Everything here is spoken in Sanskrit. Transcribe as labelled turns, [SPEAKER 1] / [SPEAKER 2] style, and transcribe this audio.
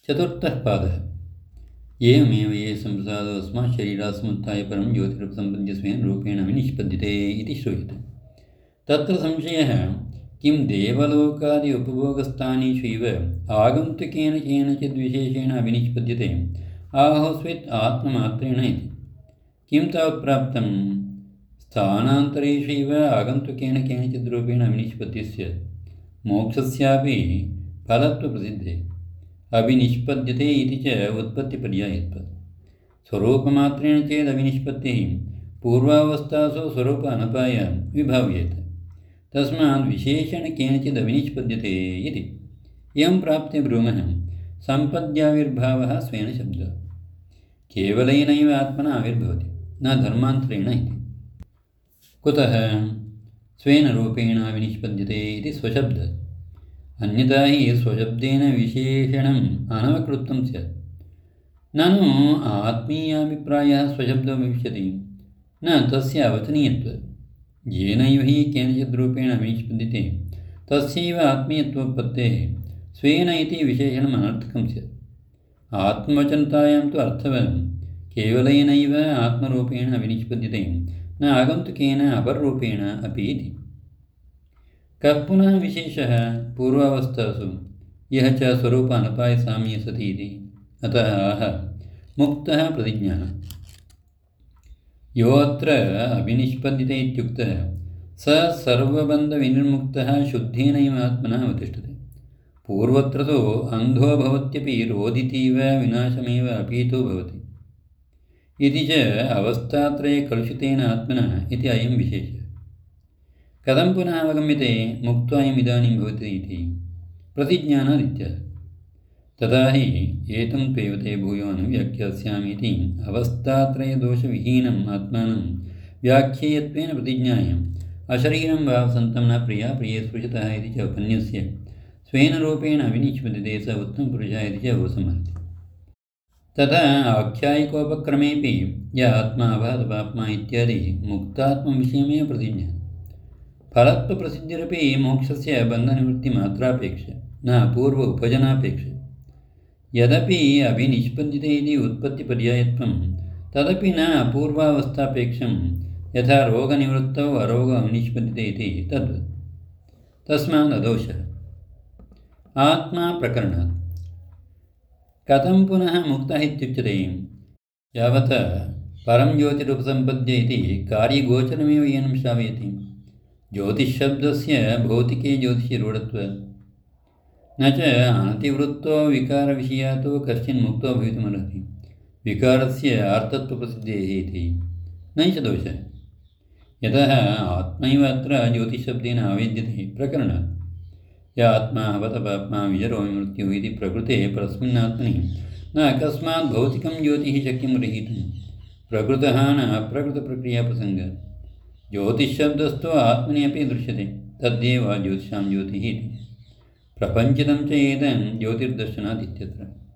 [SPEAKER 1] चतुर्थः पादः। एवमेव ये सम्प्रसादो अस्मात् शरीरात् समुत्थाय परं ज्योतिरुपसम्पद्य स्वेन रूपेण विनिष्पद्यते इति श्रूयते। तत्र संशयः, किं देवलोकादि उपभोगस्थानेषु इव आगन्तुकेन केनचिद्विशेषेण अविनिष्पद्यते आहोस्वित् आत्ममात्रेण इति। किं तावत् प्राप्तं? स्थानान्तरेषु इव आगन्तुकेन केनचिद्रूपेण अविनिष्पद्यस्य मोक्षस्यापि फलत्वप्रसिद्धे अविनिष्पद्यते इति च उत्पत्तिपर्यायत्वात्। स्वरूपमात्रेण चेद् अविनिष्पत्तिः पूर्वावस्थासु स्वरूप अनपाय विभाव्येत। तस्मात् विशेषेण केनचिद् अविनिष्पद्यते इति। एवं प्राप्ते ब्रूमः सम्पद्याविर्भावः स्वेन शब्दः केवलेनैव आत्मना आविर्भवति, न धर्मान्तरेण इति। कुतः? स्वेन रूपेण विनिष्पद्यते इति स्वशब्दः। अन्यथा हि स्वशब्देन विशेषणम् अनवकृतं स्यात्। ननु आत्मीयाभिप्रायः स्वशब्दो भविष्यति, न तस्य अवचनीयत्वात्। येनैव हि केनचिद्रूपेण विनिष्पद्यते तस्यैव आत्मीयत्वोत्पत्तेः स्वेन इति विशेषणम् अनर्थकं स्यात्। आत्मवचनतायां तु अर्थवत् केवलेनैव आत्मरूपेण विनिष्पद्यते, न आगन्तुकेन अपररूपेण अपि इति। कः पुनः विशेषः पूर्वावस्थासु यः च स्वरूप अनपायसाम्ये सति इति। अतः आह मुक्तः प्रतिज्ञः। यो अत्र अविनिष्पद्यते इत्युक्तः स सर्वबन्धविनिर्मुक्तः शुद्धेनैव आत्मना अवतिष्ठते। पूर्वत्र तु अन्धो भवत्यपि रोदितीव विनाशमेव अपीतो भवति इति च अवस्थात्रये कलुषितेन आत्मना इति अयं विशेषः। कथं पुनः अवगम्यते मुक्त्वायमिदानीं भवति इति? प्रतिज्ञानादित्यः। तथा हि एतं पेवते भूयो अनुव्याख्यास्यामीति अवस्थात्रयदोषविहीनम् आत्मानं व्याख्येयत्वेन प्रतिज्ञायाम् अशरीरं वा सन्तं न प्रिया प्रिये स्पृशतः इति च उपन्यस्य स्वेन रूपेण अविनिष्पद्यते स उत्तमपुरुषः इति च उपसंहरति। तथा आख्यायिकोपक्रमेऽपि य आत्मा अभातपाप्मा इत्यादि मुक्तात्मविषयमेव प्रतिज्ञा। फलत्वप्रसिद्धिरपि मोक्षस्य बन्धनिवृत्तिमात्रापेक्ष, न पूर्व उपजनापेक्ष। यदपि अभिनिष्पद्यते इति उत्पत्तिपर्यायत्वं तदपि न अपूर्वावस्थापेक्षं, यथा रोगनिवृत्तौ अरोग अविनिष्पद्यते इति तद्वत्। तस्मात् अदोषः। आत्मा प्रकरणात् कथं पुनः मुक्तः इत्युच्यते? यावत् परं ज्योतिरुपसम्पद्य इति कार्यगोचरमेव येन श्रावयति। ज्योतिषशब्दस्य भौतिके ज्योतिषि रूढत्वात् न च अनतिवृत्तो विकारविषयातो कश्चिन् मुक्तो भवितुमर्हति विकारस्य अर्थत्वप्रसिद्धेः इति नैष दोषः। यतः आत्मैव अत्र ज्योतिषशब्देन आवेद्यते प्रकरणात्। य आत्मा अवतपाप्मा विजरो मृत्युः इति प्रकृते परस्मिन्नात्मनि न अकस्मात् भौतिकं ज्योतिः शक्यं ग्रहीतुं प्रकृतः न अप्रकृतप्रक्रियाप्रसङ्गः। ज्योतिषशब्दस्तु आत्मनि अपि दृश्यते, तद्देव ज्योतिषां ज्योतिः इति। प्रपञ्चितं च एतं ज्योतिर्दर्शनात् इत्यत्र।